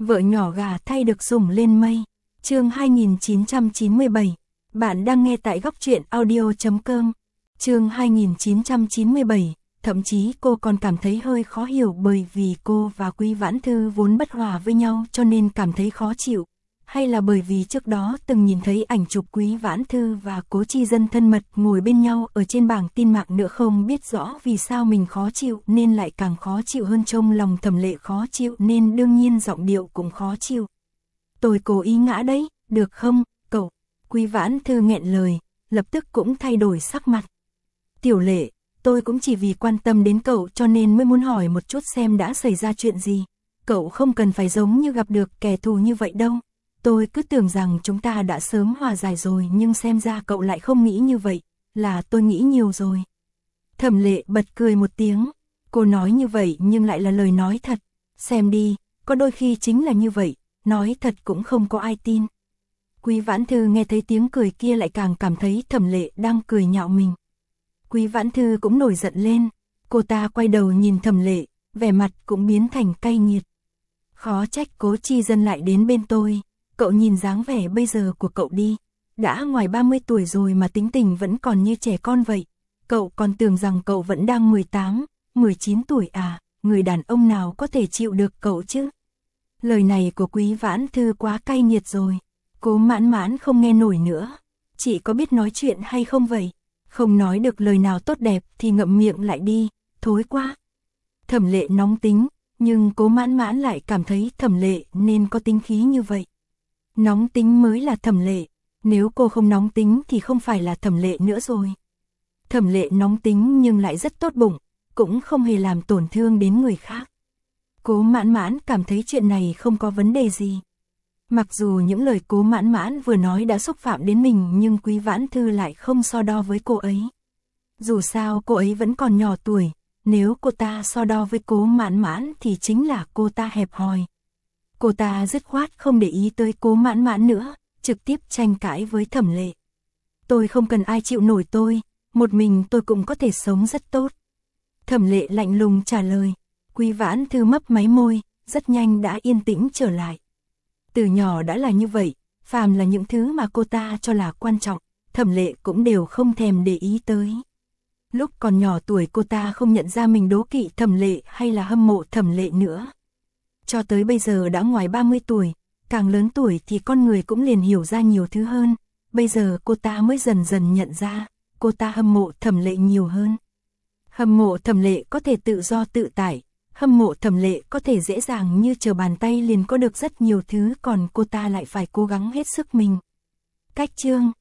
Vợ nhỏ gà thay được sủng lên mây. Chương 2997. Bạn đang nghe tại góc truyện audio.com. Chương 2997. Thậm chí cô còn cảm thấy hơi khó hiểu bởi vì cô và Quý Vãn Thư vốn bất hòa với nhau cho nên cảm thấy khó chịu. Hay là bởi vì trước đó từng nhìn thấy ảnh chụp Quý Vãn Thư và Cố Chi Dân thân mật ngồi bên nhau ở trên bảng tin mạng nữa, không biết rõ vì sao mình khó chịu nên lại càng khó chịu hơn, trong lòng Thẩm Lệ khó chịu nên đương nhiên giọng điệu cũng khó chịu. Tôi cố ý ngã đấy, được không, cậu? Quý Vãn Thư nghẹn lời, lập tức cũng thay đổi sắc mặt. Tiểu Lệ, tôi cũng chỉ vì quan tâm đến cậu cho nên mới muốn hỏi một chút xem đã xảy ra chuyện gì. Cậu không cần phải giống như gặp được kẻ thù như vậy đâu. Tôi cứ tưởng rằng chúng ta đã sớm hòa giải rồi nhưng xem ra cậu lại không nghĩ như vậy, là tôi nghĩ nhiều rồi. Thẩm Lệ bật cười một tiếng, cô nói như vậy nhưng lại là lời nói thật. Xem đi, có đôi khi chính là như vậy, nói thật cũng không có ai tin. Quý Vãn Thư nghe thấy tiếng cười kia lại càng cảm thấy Thẩm Lệ đang cười nhạo mình. Quý Vãn Thư cũng nổi giận lên, cô ta quay đầu nhìn Thẩm Lệ, vẻ mặt cũng biến thành cay nghiệt. Khó trách Cố Chi Dân lại đến bên tôi, cậu nhìn dáng vẻ bây giờ của cậu đi, đã ngoài 30 tuổi rồi mà tính tình vẫn còn như trẻ con vậy. Cậu còn tưởng rằng cậu vẫn đang 18, 19 tuổi à, người đàn ông nào có thể chịu được cậu chứ? Lời này của Quý Vãn Thư quá cay nghiệt rồi, Cố Mãn Mãn không nghe nổi nữa. Chị có biết nói chuyện hay không vậy? Không nói được lời nào tốt đẹp thì ngậm miệng lại đi, thối quá. Thẩm Lệ nóng tính, nhưng Cố Mãn Mãn lại cảm thấy Thẩm Lệ nên có tính khí như vậy. Nóng tính mới là Thẩm Lệ, nếu cô không nóng tính thì không phải là Thẩm Lệ nữa rồi. Thẩm Lệ nóng tính nhưng lại rất tốt bụng, cũng không hề làm tổn thương đến người khác. Cố Mãn Mãn cảm thấy chuyện này không có vấn đề gì. Mặc dù những lời Cố Mãn Mãn vừa nói đã xúc phạm đến mình nhưng Quý Vãn Thư lại không so đo với cô ấy. Dù sao cô ấy vẫn còn nhỏ tuổi, nếu cô ta so đo với Cố Mãn Mãn thì chính là cô ta hẹp hòi. Cô ta dứt khoát không để ý tới Cố Mãn Mãn nữa, trực tiếp tranh cãi với Thẩm Lệ. Tôi không cần ai chịu nổi tôi, một mình tôi cũng có thể sống rất tốt. Thẩm Lệ lạnh lùng trả lời. Quý Vãn Thư mấp máy môi, rất nhanh đã yên tĩnh trở lại. Từ nhỏ đã là như vậy, phàm là những thứ mà cô ta cho là quan trọng, Thẩm Lệ cũng đều không thèm để ý tới. Lúc còn nhỏ tuổi cô ta không nhận ra mình đố kỵ Thẩm Lệ hay là hâm mộ Thẩm Lệ nữa. Cho tới bây giờ đã ngoài 30 tuổi, càng lớn tuổi thì con người cũng liền hiểu ra nhiều thứ hơn. Bây giờ cô ta mới dần dần nhận ra, cô ta hâm mộ Thẩm Lệ nhiều hơn. Hâm mộ Thẩm Lệ có thể tự do tự tại, hâm mộ Thẩm Lệ có thể dễ dàng như trở bàn tay liền có được rất nhiều thứ, còn cô ta lại phải cố gắng hết sức mình. Cách chương